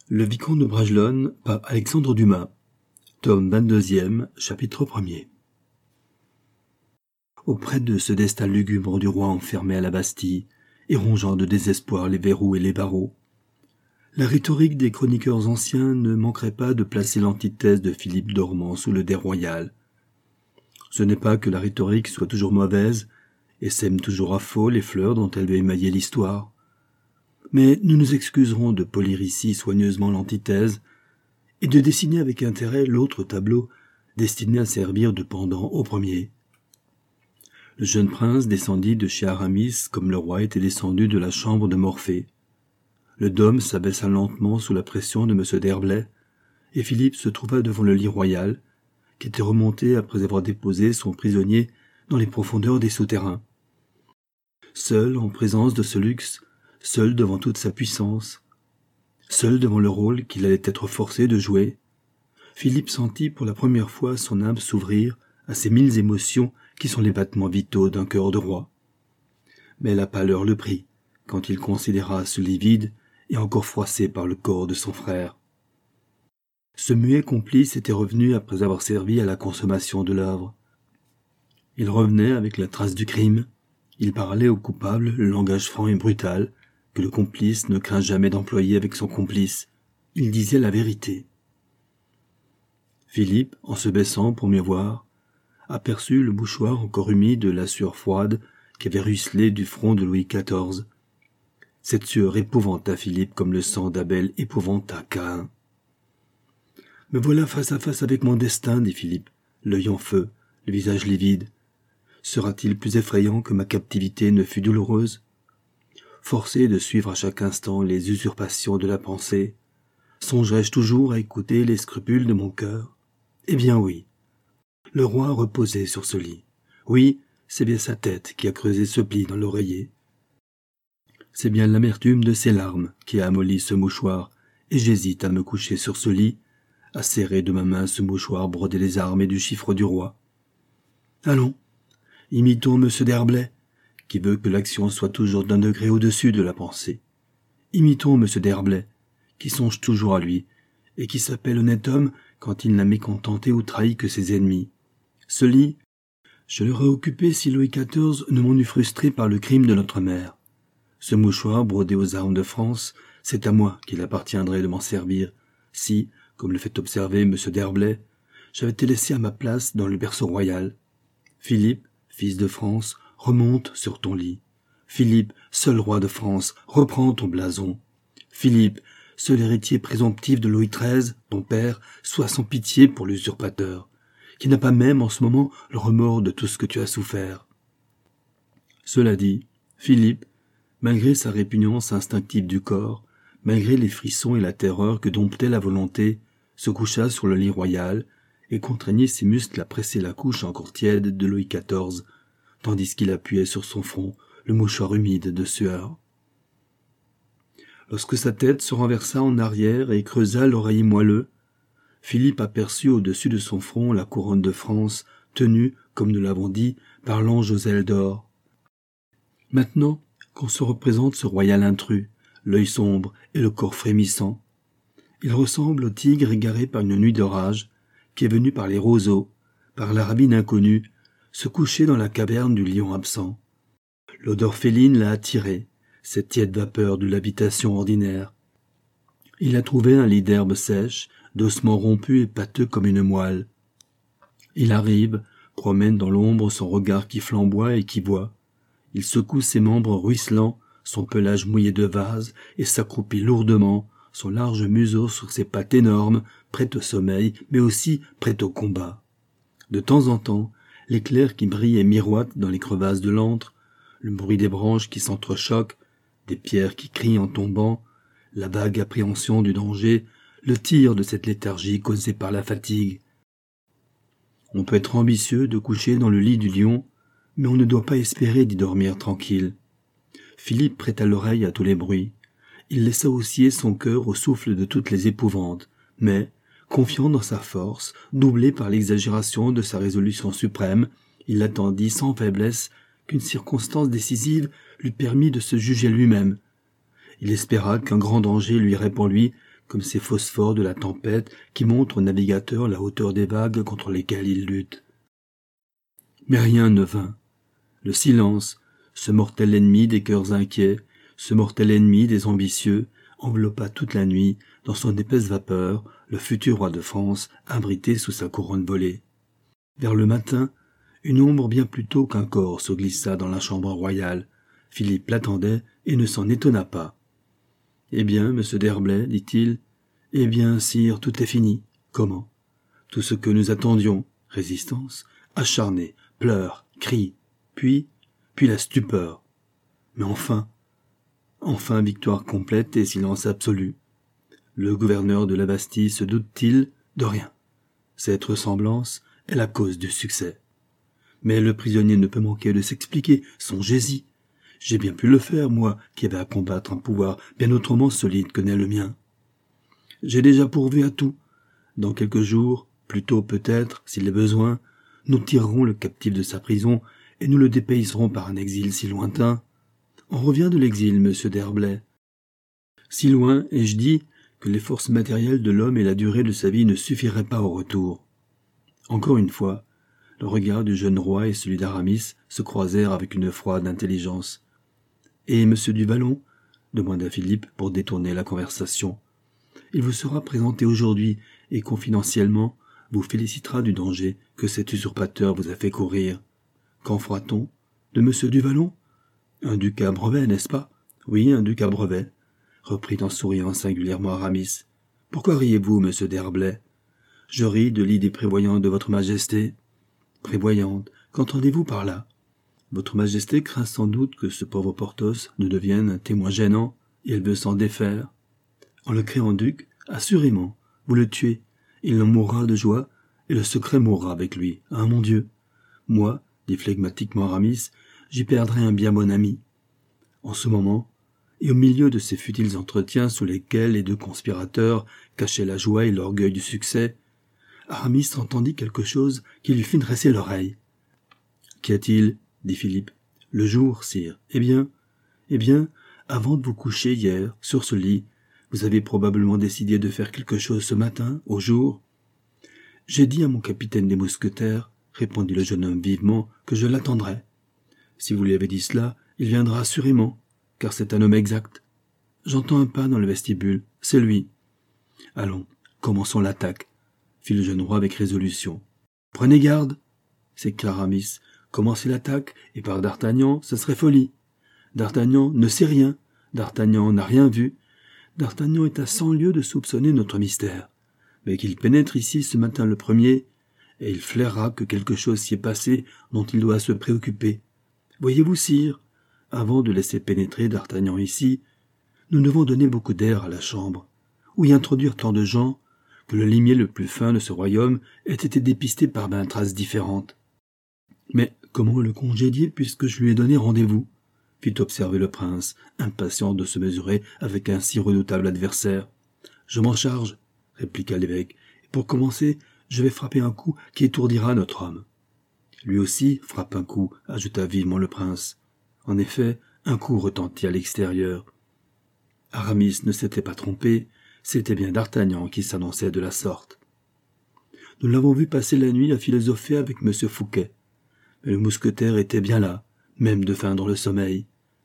Le Vicomte de Bragelonne par Alexandre Dumas, tome 22e, chapitre 1er. Auprès de ce destin lugubre du roi enfermé à la Bastille, et rongeant de désespoir les verrous et les barreaux, la rhétorique des chroniqueurs anciens ne manquerait pas de placer l'antithèse de Philippe d'Ormans sous le dais royal. Ce n'est pas que la rhétorique soit toujours mauvaise, et sème toujours à faux les fleurs dont elle veut émailler l'histoire. Mais nous nous excuserons de polir ici soigneusement l'antithèse, et de dessiner avec intérêt l'autre tableau destiné à servir de pendant au premier. Le jeune prince descendit de chez Aramis comme le roi était descendu de la chambre de Morphée. Le dôme s'abaissa lentement sous la pression de M. d'Herblay, et Philippe se trouva devant le lit royal, qui était remonté après avoir déposé son prisonnier dans les profondeurs des souterrains. Seul en présence de ce luxe, seul devant toute sa puissance, seul devant le rôle qu'il allait être forcé de jouer, Philippe sentit pour la première fois son âme s'ouvrir à ces 1000 émotions qui sont les battements vitaux d'un cœur de roi. Mais la pâleur le prit, quand il considéra ce lit vide et encore froissé par le corps de son frère. Ce muet complice était revenu après avoir servi à la consommation de l'œuvre. Il revenait avec la trace du crime, il parlait au coupable le langage franc et brutal que le complice ne craint jamais d'employer avec son complice. Il disait la vérité. Philippe, en se baissant pour mieux voir, aperçut le mouchoir encore humide de la sueur froide qui avait ruisselé du front de Louis XIV. Cette sueur épouvanta Philippe comme le sang d'Abel épouvanta Caïn. « Me voilà face à face avec mon destin, dit Philippe, l'œil en feu, le visage livide. Sera-t-il plus effrayant que ma captivité ne fut douloureuse ? Forcé de suivre à chaque instant les usurpations de la pensée, songerai-je toujours à écouter les scrupules de mon cœur ? Eh bien oui. Le roi reposait sur ce lit. Oui, c'est bien sa tête qui a creusé ce pli dans l'oreiller. C'est bien l'amertume de ses larmes qui a amolli ce mouchoir, et j'hésite à me coucher sur ce lit, à serrer de ma main ce mouchoir brodé des armes et du chiffre du roi. Allons, imitons M. d'Herblay, qui veut que l'action soit toujours d'un degré au-dessus de la pensée. Imitons M. d'Herblay, qui songe toujours à lui, et qui s'appelle honnête homme quand il n'a mécontenté ou trahi que ses ennemis. Ce lit, je l'aurais occupé si Louis XIV ne m'en eût frustré par le crime de notre mère. Ce mouchoir brodé aux armes de France, c'est à moi qu'il appartiendrait de m'en servir, si, comme le fait observer M. d'Herblay, j'avais été laissé à ma place dans le berceau royal. Philippe, fils de France, remonte sur ton lit. Philippe, seul roi de France, reprends ton blason. Philippe, seul héritier présomptif de Louis XIII, ton père, sois sans pitié pour l'usurpateur, qui n'a pas même en ce moment le remords de tout ce que tu as souffert. Cela dit, Philippe, malgré sa répugnance instinctive du corps, malgré les frissons et la terreur que domptait la volonté, se coucha sur le lit royal et contraignit ses muscles à presser la couche encore tiède de Louis XIV, tandis qu'il appuyait sur son front le mouchoir humide de sueur. Lorsque sa tête se renversa en arrière et creusa l'oreiller moelleux, Philippe aperçut au-dessus de son front la couronne de France, tenue, comme nous l'avons dit, par l'ange aux ailes d'or. Maintenant, qu'on se représente ce royal intrus, l'œil sombre et le corps frémissant, il ressemble au tigre égaré par une nuit d'orage, qui est venu par les roseaux, par la ravine inconnue, se coucher dans la caverne du lion absent. L'odeur féline l'a attiré, cette tiède vapeur de l'habitation ordinaire. Il a trouvé un lit d'herbe sèche, d'ossements rompus et pâteux comme une moelle. Il arrive, promène dans l'ombre son regard qui flamboie et qui voit. Il secoue ses membres ruisselants, son pelage mouillé de vase, et s'accroupit lourdement, son large museau sur ses pattes énormes, prêt au sommeil, mais aussi prêt au combat. De temps en temps, l'éclair qui brille et miroite dans les crevasses de l'antre, le bruit des branches qui s'entrechoquent, des pierres qui crient en tombant, la vague appréhension du danger, le tir de cette léthargie causée par la fatigue. On peut être ambitieux de coucher dans le lit du lion, mais on ne doit pas espérer d'y dormir tranquille. Philippe prêta l'oreille à tous les bruits. Il laissa osciller son cœur au souffle de toutes les épouvantes, mais, confiant dans sa force, doublé par l'exagération de sa résolution suprême, il attendit sans faiblesse qu'une circonstance décisive lui permît de se juger lui-même. Il espéra qu'un grand danger lui irait pour lui comme ces phosphores de la tempête qui montrent au navigateur la hauteur des vagues contre lesquelles il lutte. Mais rien ne vint. Le silence, ce mortel ennemi des cœurs inquiets, ce mortel ennemi des ambitieux, enveloppa toute la nuit, dans son épaisse vapeur, le futur roi de France, abrité sous sa couronne volée. Vers le matin, une ombre bien plus tôt qu'un corps se glissa dans la chambre royale. Philippe l'attendait et ne s'en étonna pas. « Eh bien, monsieur d'Herblay, dit-il, eh bien, sire, tout est fini. Comment? Tout ce que nous attendions, résistance, acharnée, pleurs, cris, puis la stupeur. Mais enfin, victoire complète et silence absolu. Le gouverneur de la Bastille se doute-t-il de rien? Cette ressemblance est la cause du succès. Mais le prisonnier ne peut manquer de s'expliquer, songez-y. J'ai bien pu le faire, moi, qui avais à combattre un pouvoir bien autrement solide que n'est le mien. J'ai déjà pourvu à tout. Dans quelques jours, plus tôt peut-être, s'il est besoin, nous tirerons le captif de sa prison et nous le dépayserons par un exil si lointain. On revient de l'exil, monsieur d'Herblay. Si loin, ai-je dit, que les forces matérielles de l'homme et la durée de sa vie ne suffiraient pas au retour. Encore une fois, le regard du jeune roi et celui d'Aramis se croisèrent avec une froide intelligence. « Et monsieur du Vallon ?» demanda Philippe pour détourner la conversation. « Il vous sera présenté aujourd'hui et confidentiellement vous félicitera du danger que cet usurpateur vous a fait courir. Qu'en fera-t-on? De monsieur du Vallon? Un duc à brevet, n'est-ce pas? Oui, un duc à brevet, reprit en souriant singulièrement Aramis. Pourquoi riez-vous, monsieur d'Herblay? Je ris de l'idée prévoyante de votre majesté. Prévoyante, qu'entendez-vous par là? Votre majesté craint sans doute que ce pauvre Porthos ne devienne un témoin gênant, et elle veut s'en défaire. En le créant duc, assurément, vous le tuez. Il en mourra de joie, et le secret mourra avec lui. Ah, mon Dieu! Moi, dit flegmatiquement Aramis, j'y perdrai un bien bon ami. En ce moment, et au milieu de ces futiles entretiens sous lesquels les deux conspirateurs cachaient la joie et l'orgueil du succès, Aramis entendit quelque chose qui lui fit dresser l'oreille. « Qu'y a-t-il » dit Philippe. « Le jour, sire. Eh bien, avant de vous coucher hier, sur ce lit, vous avez probablement décidé de faire quelque chose ce matin, au jour. »« J'ai dit à mon capitaine des mousquetaires, répondit le jeune homme vivement, que je l'attendrais. Si vous lui avez dit cela, il viendra assurément, car c'est un homme exact. J'entends un pas dans le vestibule, c'est lui. Allons, commençons l'attaque, fit le jeune roi avec résolution. Prenez garde, s'écria Aramis. Commencer l'attaque, et par D'Artagnan, ce serait folie. D'Artagnan ne sait rien, D'Artagnan n'a rien vu, D'Artagnan est à 100 lieues de soupçonner notre mystère. Mais qu'il pénètre ici ce matin le premier, et il flairera que quelque chose s'y est passé dont il doit se préoccuper. Voyez-vous, sire, avant de laisser pénétrer D'Artagnan ici, nous devons donner beaucoup d'air à la chambre, ou y introduire tant de gens que le limier le plus fin de ce royaume ait été dépisté par 20 traces différentes. Mais comment le congédier puisque je lui ai donné rendez-vous? Fit observer le prince, impatient de se mesurer avec un si redoutable adversaire. Je m'en charge, répliqua l'évêque, et pour commencer, je vais frapper un coup qui étourdira notre homme. Lui aussi frappe un coup, ajouta vivement le prince. En effet, un coup retentit à l'extérieur. Aramis ne s'était pas trompé, c'était bien D'Artagnan qui s'annonçait de la sorte. Nous l'avons vu passer la nuit à philosopher avec M. Fouquet. Mais le mousquetaire était bien là, même de feindre le sommeil.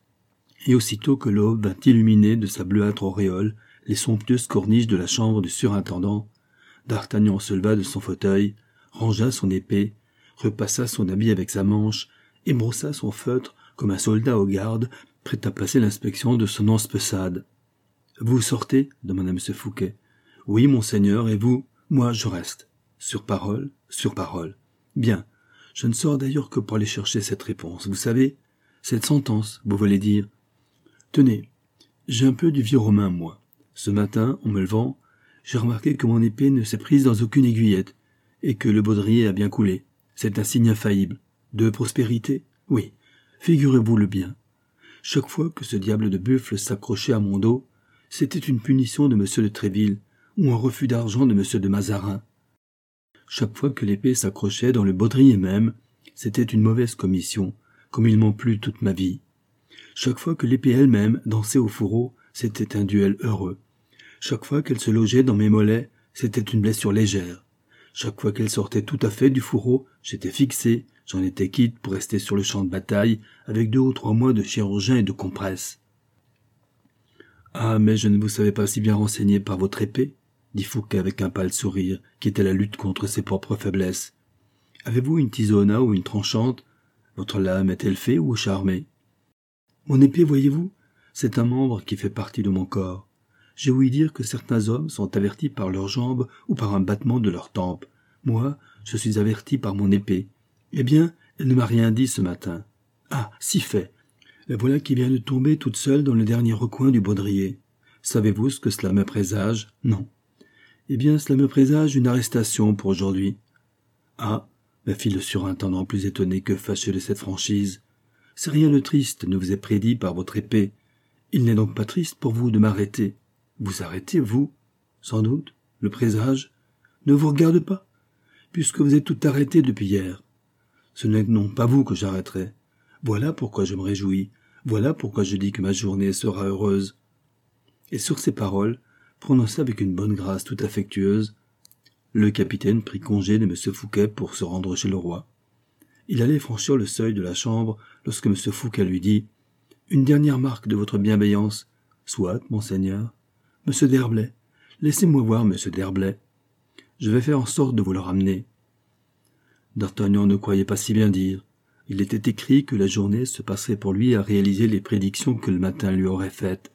Et aussitôt que l'aube vint illuminer de sa bleuâtre auréole les somptueuses corniches de la chambre du surintendant, D'Artagnan se leva de son fauteuil, rangea son épée, repassa son habit avec sa manche et brossa son feutre comme un soldat aux gardes, prêt à passer l'inspection de son anse-pesade. « Vous sortez » demanda M. Fouquet. « Oui, monseigneur, et vous ? Moi, je reste. »« Sur parole, sur parole. »« Bien. Je ne sors d'ailleurs que pour aller chercher cette réponse. Vous savez, cette sentence, vous voulez dire. Tenez, j'ai un peu du vieux romain, moi. Ce matin, en me levant, j'ai remarqué que mon épée ne s'est prise dans aucune aiguillette, et que le baudrier a bien coulé. C'est un signe infaillible. De prospérité? Oui. Figurez-vous-le bien. Chaque fois que ce diable de buffle s'accrochait à mon dos, c'était une punition de M. de Tréville, ou un refus d'argent de M. de Mazarin. Chaque fois que l'épée s'accrochait dans le baudrier même, c'était une mauvaise commission, comme il m'en plut toute ma vie. Chaque fois que l'épée elle-même dansait au fourreau, c'était un duel heureux. Chaque fois qu'elle se logeait dans mes mollets, c'était une blessure légère. Chaque fois qu'elle sortait tout à fait du fourreau, j'étais fixé, j'en étais quitte pour rester sur le champ de bataille avec 2 ou 3 mois de chirurgien et de compresse. « Ah, mais je ne vous savais pas si bien renseigné par votre épée, » dit Fouquet avec un pâle sourire, qui était la lutte contre ses propres faiblesses. « Avez-vous une tisona ou une tranchante? Votre lame est-elle fée ou charmée? » Mon épée, voyez-vous, c'est un membre qui fait partie de mon corps. J'ai ouï dire que certains hommes sont avertis par leurs jambes ou par un battement de leurs tempes. Moi, je suis averti par mon épée. Eh bien, elle ne m'a rien dit ce matin. Ah, si fait. La voilà qui vient de tomber toute seule dans le dernier recoin du baudrier. Savez-vous ce que cela me présage? Non. Eh bien, cela me présage une arrestation pour aujourd'hui. Ah, me fit le surintendant plus étonné que fâché de cette franchise. C'est rien de triste ne vous est prédit par votre épée. Il n'est donc pas triste pour vous de m'arrêter. Vous arrêtez, vous? Sans doute. Le présage ne vous regarde pas, puisque vous êtes tout arrêté depuis hier. Ce n'est non pas vous que j'arrêterai. Voilà pourquoi je me réjouis. Voilà pourquoi je dis que ma journée sera heureuse. Et sur ces paroles, prononcées avec une bonne grâce tout affectueuse, le capitaine prit congé de M. Fouquet pour se rendre chez le roi. Il allait franchir le seuil de la chambre lorsque M. Fouquet lui dit « Une dernière marque de votre bienveillance. »« Soit, monseigneur. »« Monsieur d'Herblay. Laissez-moi voir Monsieur d'Herblay. Je vais faire en sorte de vous le ramener. » D'Artagnan ne croyait pas si bien dire. Il était écrit que la journée se passerait pour lui à réaliser les prédictions que le matin lui aurait faites.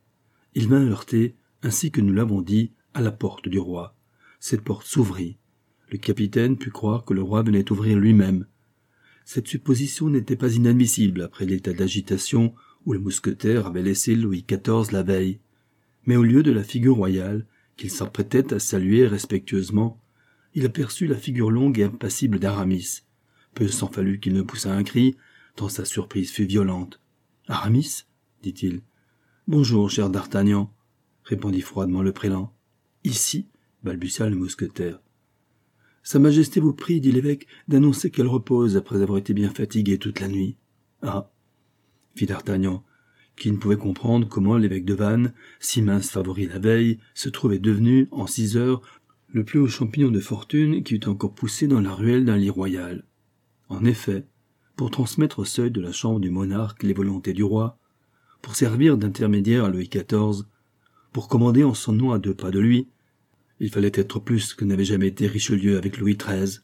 Il vint heurter, ainsi que nous l'avons dit, à la porte du roi. Cette porte s'ouvrit. Le capitaine put croire que le roi venait ouvrir lui-même. Cette supposition n'était pas inadmissible après l'état d'agitation où le mousquetaire avait laissé Louis XIV la veille. Mais au lieu de la figure royale, qu'il s'apprêtait à saluer respectueusement, il aperçut la figure longue et impassible d'Aramis. Peu s'en fallut qu'il ne poussât un cri, tant sa surprise fut violente. « Aramis » dit-il. « Bonjour, cher d'Artagnan » répondit froidement le prélat. « Ici » balbutia le mousquetaire. « Sa Majesté vous prie, dit l'évêque, d'annoncer qu'elle repose après avoir été bien fatiguée toute la nuit. »« Ah » fit d'Artagnan, qui ne pouvait comprendre comment l'évêque de Vannes, si mince favori la veille, se trouvait devenu, en 6 heures, le plus haut champignon de fortune qui eût encore poussé dans la ruelle d'un lit royal. En effet, pour transmettre au seuil de la chambre du monarque les volontés du roi, pour servir d'intermédiaire à Louis XIV, pour commander en son nom à 2 pas de lui, il fallait être plus que n'avait jamais été Richelieu avec Louis XIII.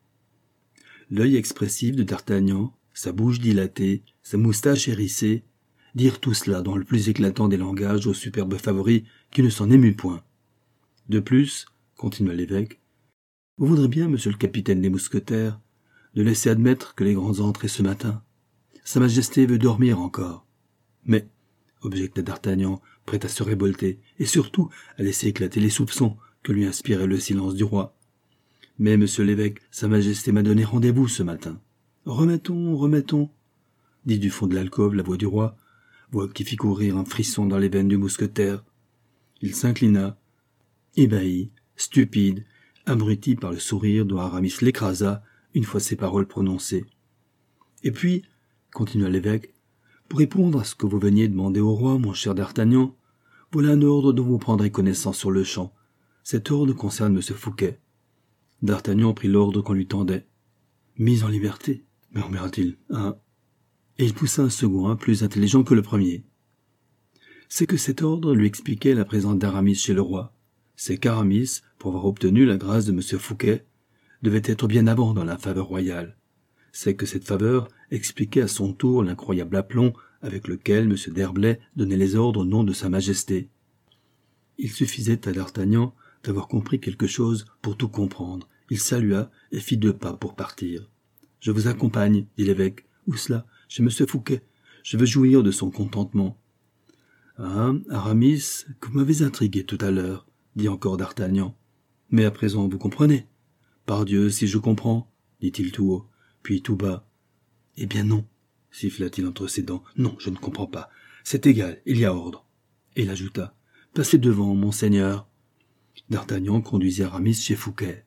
L'œil expressif de d'Artagnan, sa bouche dilatée, sa moustache hérissée, dirent tout cela dans le plus éclatant des langages au superbe favori qui ne s'en émut point. De plus, continua l'évêque, vous voudrez bien, monsieur le capitaine des mousquetaires, de laisser admettre que les grands entraient ce matin. Sa Majesté veut dormir encore. Mais, objecta d'Artagnan, prêt à se révolter, et surtout à laisser éclater les soupçons que lui inspirait le silence du roi. Mais, monsieur l'évêque, Sa Majesté m'a donné rendez-vous ce matin. Remettons, dit du fond de l'alcôve la voix du roi, voix qui fit courir un frisson dans les veines du mousquetaire. Il s'inclina, ébahi, stupide, abruti par le sourire dont Aramis l'écrasa une fois ces paroles prononcées. Et puis, continua l'évêque, pour répondre à ce que vous veniez demander au roi, mon cher d'Artagnan, voilà un ordre dont vous prendrez connaissance sur le champ. Cet ordre concerne M. Fouquet. D'Artagnan prit l'ordre qu'on lui tendait. « Mise en liberté » murmura-t-il. « Ah !» Et il poussa un second, plus intelligent que le premier. C'est que cet ordre lui expliquait la présence d'Aramis chez le roi. C'est qu'Aramis, pour avoir obtenu la grâce de M. Fouquet, devait être bien avant dans la faveur royale. C'est que cette faveur expliquait à son tour l'incroyable aplomb avec lequel M. d'Herblay donnait les ordres au nom de Sa Majesté. Il suffisait à d'Artagnan d'avoir compris quelque chose pour tout comprendre. Il salua et fit 2 pas pour partir. « Je vous accompagne, dit l'évêque. Où cela? Chez M. Fouquet. Je veux jouir de son contentement. »« Ah, Aramis, que vous m'avez intrigué tout à l'heure, dit encore d'Artagnan. Mais à présent, vous comprenez? Pardieu, si je comprends, dit-il tout haut, puis tout bas. Eh bien non, siffla-t-il entre ses dents. Non, je ne comprends pas. C'est égal, il y a ordre. Et il ajouta. Passez devant, monseigneur. D'Artagnan conduisit Aramis chez Fouquet.